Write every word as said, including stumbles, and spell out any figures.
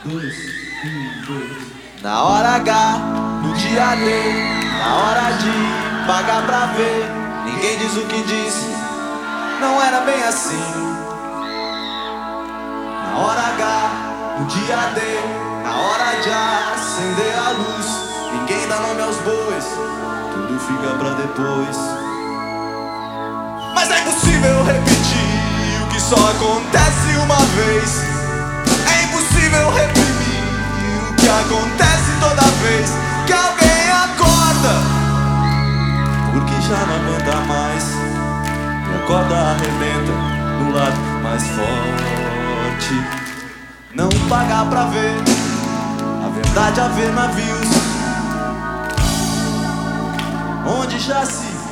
dois, um, dois. Na hora H, no dia D, na hora de pagar pra ver. Ninguém diz o que disse, não era bem assim. Na hora H, no dia D, na hora de acender a luz. Ninguém dá nome aos bois, tudo fica pra depois. Mas é impossível repetir o que só acontece uma vez. É impossível reprimir o que acontece toda vez que alguém acorda, porque já não aguenta mais. E a corda arrebenta no lado mais forte. Não pagar pra ver a verdade, a ver navios onde já se